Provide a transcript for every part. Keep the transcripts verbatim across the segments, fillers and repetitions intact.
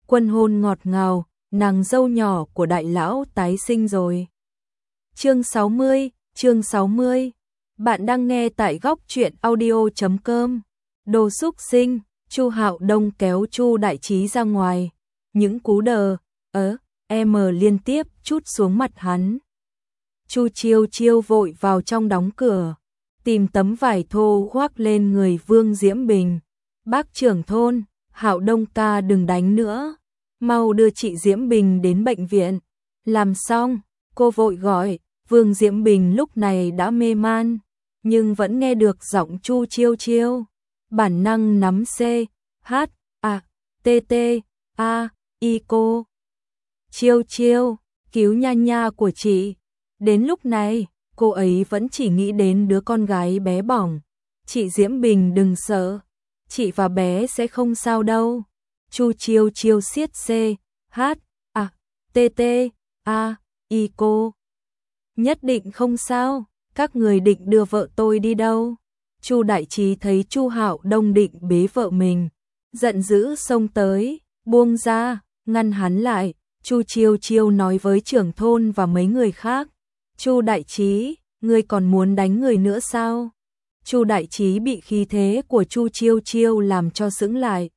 Quân hôn ngọt ngào, nàng dâu nhỏ của đại lão tái sinh rồi. Chương sáu mươi, chương sáu mươi. Bạn đang nghe tại góc truyện audio chấm com. Đồ xúc sinh, Chu Hạo Đông kéo Chu Đại Trí ra ngoài, những cú đờ, ớ, em liên tiếp chút xuống mặt hắn. Chu Chiêu Chiêu vội vào trong đóng cửa, tìm tấm vải thô khoác lên người Vương Diễm Bình. Bác trưởng thôn, Hạo Đông ca đừng đánh nữa, mau đưa chị Diễm Bình đến bệnh viện. Làm xong, cô vội gọi. Vương Diễm Bình lúc này đã mê man, nhưng vẫn nghe được giọng Chu Chiêu Chiêu. Bản năng nắm C, H, A, T, T, A, I cô. Chiêu Chiêu, cứu nha nha của chị. Đến lúc này, cô ấy vẫn chỉ nghĩ đến đứa con gái bé bỏng. Chị Diễm Bình đừng sợ, chị và bé sẽ không sao đâu. Chu Chiêu Chiêu siết C, H, A, T, T, A, I cô. Nhất định không sao, các người định đưa vợ tôi đi đâu? Chu Đại Trí thấy Chu Hạo Đông định bế vợ mình, giận dữ xông tới, buông ra, ngăn hắn lại. Chu Chiêu Chiêu nói với trưởng thôn và mấy người khác, Chu Đại Trí, ngươi còn muốn đánh người nữa sao? Chu Đại Trí bị khí thế của Chu Chiêu Chiêu làm cho sững lại.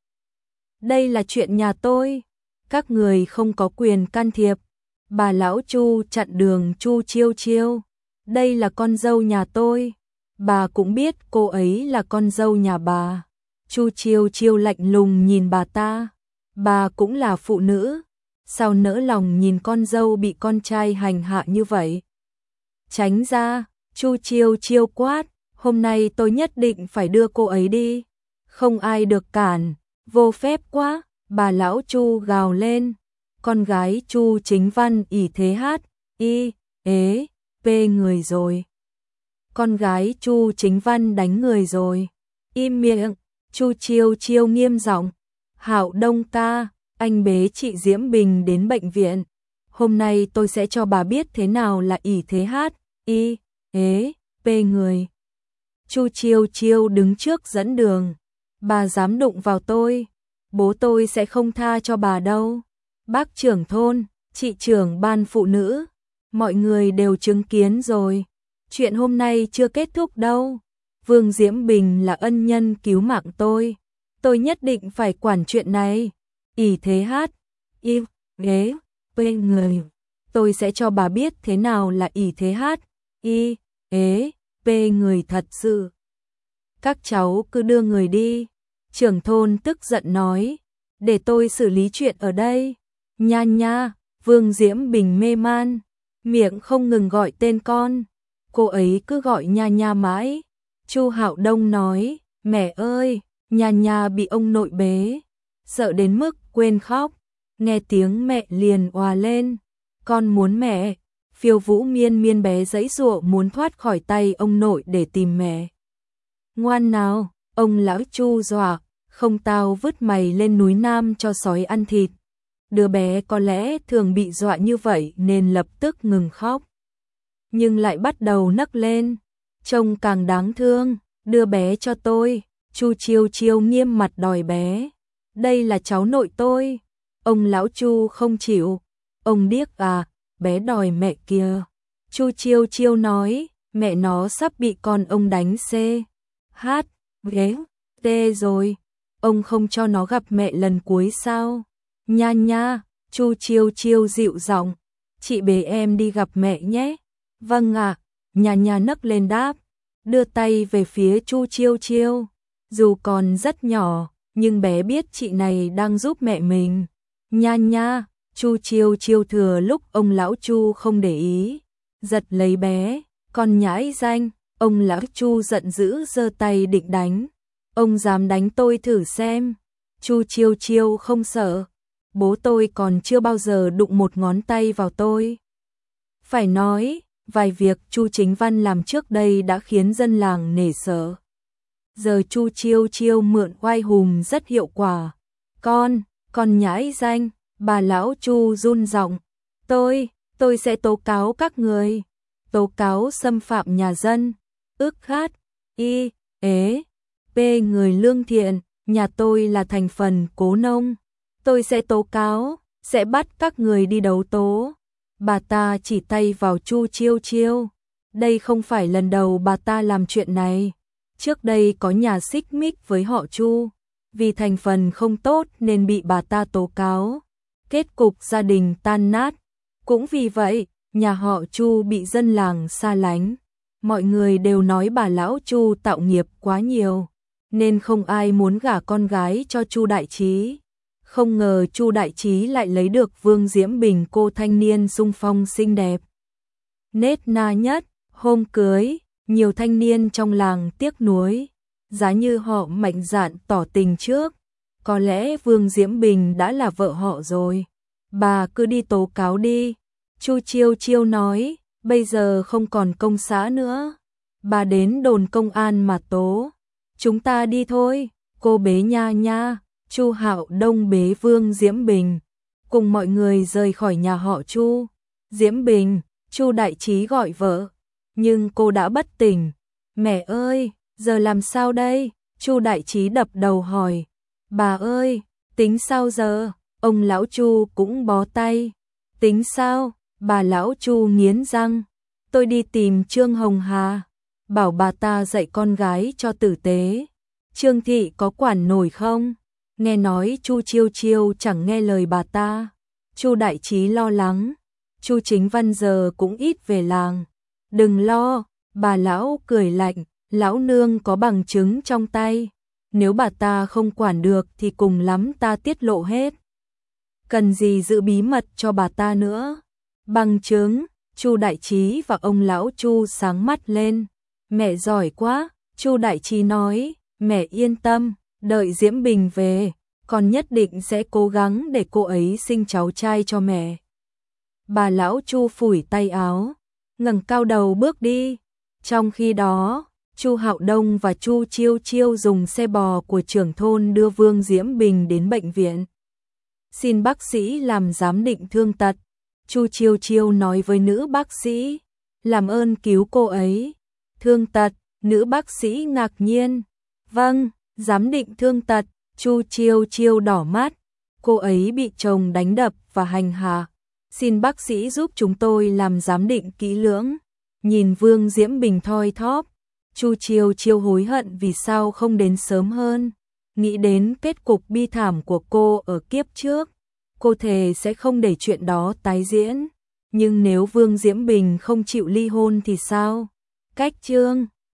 Đây là chuyện nhà tôi, các người không có quyền can thiệp. Bà lão Chu chặn đường Chu Chiêu Chiêu. Đây là con dâu nhà tôi. Bà cũng biết cô ấy là con dâu nhà bà. Chu Chiêu Chiêu lạnh lùng nhìn bà ta. Bà cũng là phụ nữ, sao nỡ lòng nhìn con dâu bị con trai hành hạ như vậy? Tránh ra, Chu Chiêu Chiêu quát, hôm nay tôi nhất định phải đưa cô ấy đi. Không ai được cản, vô phép quá, bà lão Chu gào lên. Con gái Chu Chính Văn ỷ thế hát, y, ế, p người rồi. Con gái Chu Chính Văn đánh người rồi. Im miệng, Chu Chiêu Chiêu nghiêm giọng. Hạo Đông ca, anh bế chị Diễm Bình đến bệnh viện. Hôm nay tôi sẽ cho bà biết thế nào là ỷ thế hát, y, ế, p người. Chu Chiêu Chiêu đứng trước dẫn đường. Bà dám đụng vào tôi, bố tôi sẽ không tha cho bà đâu. Bác trưởng thôn, chị trưởng ban phụ nữ, mọi người đều chứng kiến rồi. Chuyện hôm nay chưa kết thúc đâu. Vương Diễm Bình là ân nhân cứu mạng tôi. Tôi nhất định phải quản chuyện này. ỷ thế hát, y, ghế, p người. Tôi sẽ cho bà biết thế nào là ỷ thế hát, y, ế, p người thật sự. Các cháu cứ đưa người đi. Trưởng thôn tức giận nói. Để tôi xử lý chuyện ở đây. Nha nha, Vương Diễm Bình mê man, miệng không ngừng gọi tên con. Cô ấy cứ gọi nha nha mãi. Chu Hạo Đông nói, mẹ ơi, nha nha bị ông nội bế, sợ đến mức quên khóc. Nghe tiếng mẹ liền òa lên, con muốn mẹ. Phiêu Vũ Miên Miên bé giãy giụa muốn thoát khỏi tay ông nội để tìm mẹ. Ngoan nào, ông lão Chu dọa, không tao vứt mày lên núi Nam cho sói ăn thịt. Đứa bé có lẽ thường bị dọa như vậy nên lập tức ngừng khóc, nhưng lại bắt đầu nấc lên, trông càng đáng thương. Đưa bé cho tôi. Chu Chiêu Chiêu nghiêm mặt đòi bé. Đây là cháu nội tôi. Ông lão Chu không chịu. Ông điếc à, bé đòi mẹ kìa. Chu Chiêu Chiêu nói, mẹ nó sắp bị con ông đánh C, H, ghế, T rồi. Ông không cho nó gặp mẹ lần cuối sao? Nha nha, Chu Chiêu Chiêu dịu giọng, chị bế em đi gặp mẹ nhé. Vâng ạ, à, nha nha nấc lên đáp, đưa tay về phía Chu Chiêu Chiêu. Dù còn rất nhỏ, nhưng bé biết chị này đang giúp mẹ mình. Nha nha, Chu Chiêu Chiêu thừa lúc ông lão Chu không để ý, giật lấy bé, con nhãi danh. Ông lão Chu giận dữ giơ tay định đánh. Ông dám đánh tôi thử xem. Chu Chiêu Chiêu không sợ. Bố tôi còn chưa bao giờ đụng một ngón tay vào tôi. Phải nói, vài việc Chu Chính Văn làm trước đây đã khiến dân làng nể sợ. Giờ Chu Chiêu Chiêu mượn oai hùng rất hiệu quả. Con, con nhãi danh, bà lão Chu run giọng. Tôi, tôi sẽ tố cáo các người. Tố cáo xâm phạm nhà dân. Ước hát, y, ế, p người lương thiện. Nhà tôi là thành phần cố nông. Tôi sẽ tố cáo, sẽ bắt các người đi đấu tố. Bà ta chỉ tay vào Chu Chiêu Chiêu. Đây không phải lần đầu bà ta làm chuyện này. Trước đây có nhà xích mích với họ Chu, vì thành phần không tốt nên bị bà ta tố cáo. Kết cục gia đình tan nát. Cũng vì vậy, nhà họ Chu bị dân làng xa lánh. Mọi người đều nói bà lão Chu tạo nghiệp quá nhiều, nên không ai muốn gả con gái cho Chu Đại Trí. Không ngờ Chu Đại Trí lại lấy được Vương Diễm Bình, cô thanh niên xung phong xinh đẹp, nết na nhất. Hôm cưới, nhiều thanh niên trong làng tiếc nuối, giá như họ mạnh dạn tỏ tình trước, có lẽ Vương Diễm Bình đã là vợ họ rồi. Bà cứ đi tố cáo đi. Chu Chiêu Chiêu nói, bây giờ không còn công xã nữa. Bà đến đồn công an mà tố. Chúng ta đi thôi. Cô bế Nha Nha, Chu Hạo Đông bế Vương Diễm Bình, cùng mọi người rời khỏi nhà họ Chu. Diễm Bình, Chu Đại Trí gọi vợ, nhưng cô đã bất tỉnh. Mẹ ơi, giờ làm sao đây? Chu Đại Trí đập đầu hỏi. Bà ơi, tính sao giờ? Ông lão Chu cũng bó tay. Tính sao? Bà lão Chu nghiến răng. Tôi đi tìm Trương Hồng Hà, bảo bà ta dạy con gái cho tử tế. Trương thị có quản nổi không? Nghe nói Chu Chiêu Chiêu chẳng nghe lời bà ta. Chu Đại Trí lo lắng. Chu Chính Văn giờ cũng ít về làng. Đừng lo, bà lão cười lạnh, lão nương có bằng chứng trong tay. Nếu bà ta không quản được thì cùng lắm ta tiết lộ hết. Cần gì giữ bí mật cho bà ta nữa? Bằng chứng. Chu Đại Trí và ông lão Chu sáng mắt lên. Mẹ giỏi quá, Chu Đại Trí nói, mẹ yên tâm, đợi Diễm Bình về, con nhất định sẽ cố gắng để cô ấy sinh cháu trai cho mẹ. Bà lão Chu phủi tay áo, ngẩng cao đầu bước đi. Trong khi đó, Chu Hạo Đông và Chu Chiêu Chiêu dùng xe bò của trưởng thôn đưa Vương Diễm Bình đến bệnh viện. Xin bác sĩ làm giám định thương tật. Chu Chiêu Chiêu nói với nữ bác sĩ, làm ơn cứu cô ấy. Thương tật, nữ bác sĩ ngạc nhiên. Vâng, giám định thương tật. Chu Chiêu Chiêu đỏ mắt. Cô ấy bị chồng đánh đập và hành hạ. Xin bác sĩ giúp chúng tôi làm giám định kỹ lưỡng. Nhìn Vương Diễm Bình thoi thóp, Chu Chiêu Chiêu hối hận vì sao không đến sớm hơn. Nghĩ đến kết cục bi thảm của cô ở kiếp trước, cô thề sẽ không để chuyện đó tái diễn. Nhưng nếu Vương Diễm Bình không chịu ly hôn thì sao? Cách chương